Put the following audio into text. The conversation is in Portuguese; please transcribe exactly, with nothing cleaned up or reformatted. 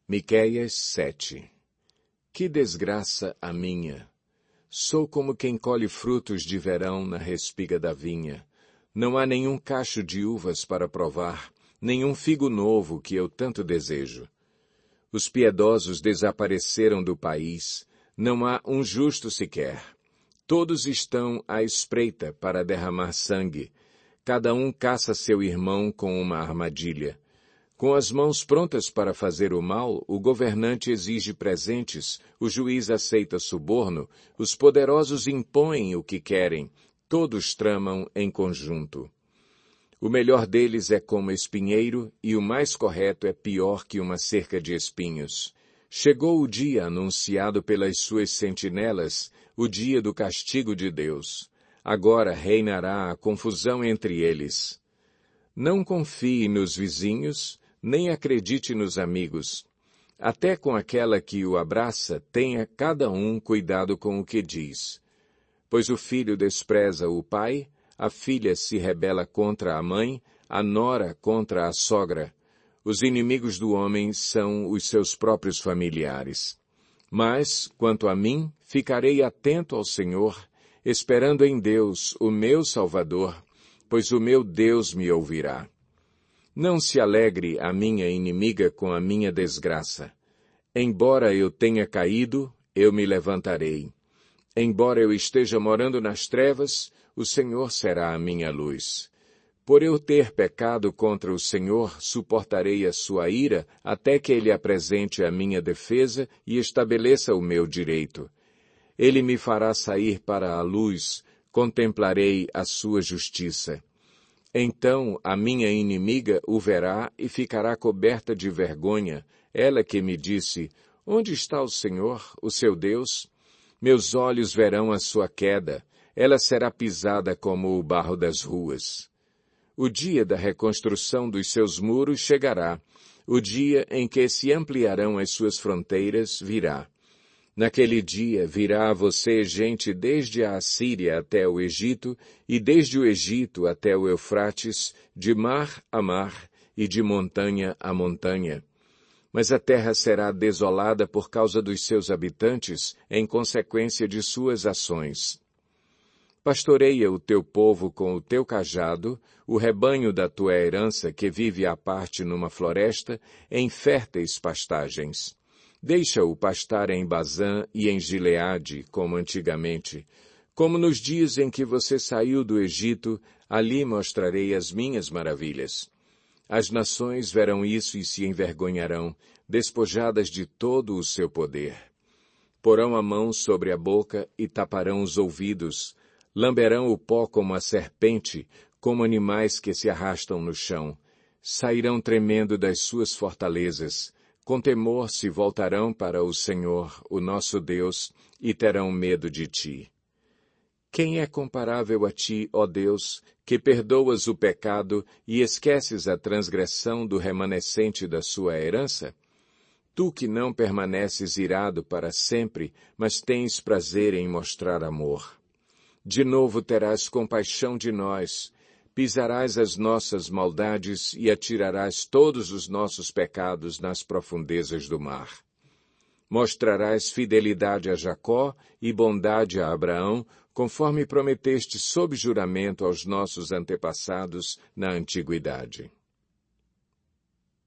Miqueias sete. Que desgraça a minha! Sou como quem colhe frutos de verão na respiga da vinha. Não há nenhum cacho de uvas para provar, nenhum figo novo que eu tanto desejo. Os piedosos desapareceram do país, não há um justo sequer. Todos estão à espreita para derramar sangue. Cada um caça seu irmão com uma armadilha. Com as mãos prontas para fazer o mal, o governante exige presentes, o juiz aceita suborno, os poderosos impõem o que querem, todos tramam em conjunto. O melhor deles é como espinheiro, e o mais correto é pior que uma cerca de espinhos. Chegou o dia anunciado pelas suas sentinelas, o dia do castigo de Deus. Agora reinará a confusão entre eles. Não confie nos vizinhos, nem acredite nos amigos. Até com aquela que o abraça, tenha cada um cuidado com o que diz. Pois o filho despreza o pai, a filha se rebela contra a mãe, a nora contra a sogra. Os inimigos do homem são os seus próprios familiares. Mas, quanto a mim, ficarei atento ao Senhor, esperando em Deus, o meu Salvador, pois o meu Deus me ouvirá. Não se alegre a minha inimiga com a minha desgraça. Embora eu tenha caído, eu me levantarei. Embora eu esteja morando nas trevas, o Senhor será a minha luz. Por eu ter pecado contra o Senhor, suportarei a sua ira até que Ele apresente a minha defesa e estabeleça o meu direito. Ele me fará sair para a luz, contemplarei a sua justiça. Então a minha inimiga o verá e ficará coberta de vergonha, ela que me disse, onde está o Senhor, o seu Deus? Meus olhos verão a sua queda, ela será pisada como o barro das ruas. O dia da reconstrução dos seus muros chegará, o dia em que se ampliarão as suas fronteiras virá. Naquele dia virá a você gente desde a Assíria até o Egito, e desde o Egito até o Eufrates, de mar a mar e de montanha a montanha. Mas a terra será desolada por causa dos seus habitantes, em consequência de suas ações. Pastoreia o teu povo com o teu cajado, o rebanho da tua herança que vive à parte numa floresta, em férteis pastagens. Deixa-o pastar em Bazã e em Gileade, como antigamente. Como nos dias em que você saiu do Egito, ali mostrarei as minhas maravilhas. As nações verão isso e se envergonharão, despojadas de todo o seu poder. Porão a mão sobre a boca e taparão os ouvidos, lamberão o pó como a serpente, como animais que se arrastam no chão. Sairão tremendo das suas fortalezas. Com temor se voltarão para o Senhor, o nosso Deus, e terão medo de ti. Quem é comparável a ti, ó Deus, que perdoas o pecado e esqueces a transgressão do remanescente da sua herança? Tu que não permaneces irado para sempre, mas tens prazer em mostrar amor. De novo terás compaixão de nós, pisarás as nossas maldades e atirarás todos os nossos pecados nas profundezas do mar. Mostrarás fidelidade a Jacó e bondade a Abraão, conforme prometeste sob juramento aos nossos antepassados na antiguidade.